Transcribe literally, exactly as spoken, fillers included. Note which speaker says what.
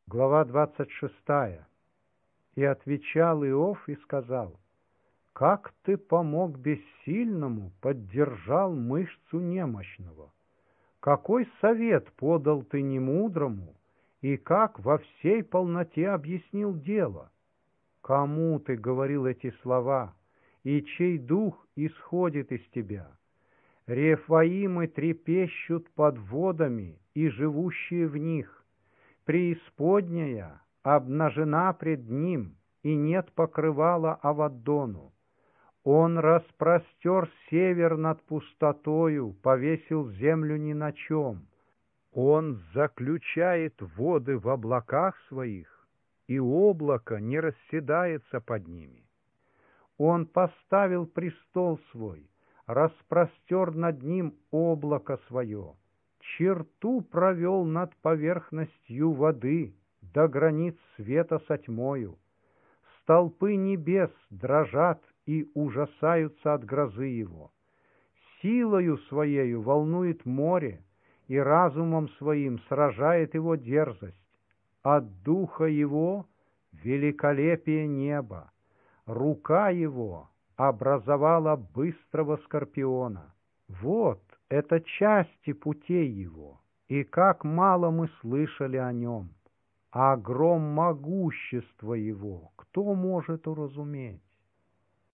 Speaker 1: Глава двадцать шестая. И отвечал Иов и сказал: «Как ты помог бессильному, поддержал мышцу немощного? Какой совет подал ты немудрому, и как во всей полноте объяснил дело? Кому ты говорил эти слова, и чей дух исходит из тебя? Рефаимы трепещут под водами, и живущие в них. Преисподняя обнажена пред ним, и нет покрывала Аваддону. Он распростер север над пустотою, повесил землю ни на чем. Он заключает воды в облаках своих, и облако не расседается под ними. Он поставил престол свой, распростер над ним облако свое, черту провел над поверхностью воды до границ света со тьмою. Столпы небес дрожат и ужасаются от грозы его. Силою своею волнует море, и разумом своим сражает его дерзость. От духа его великолепие неба, рука его образовала быстрого скорпиона. Вот это части путей его, и как мало мы слышали о нем. А гром могущества его кто может уразуметь?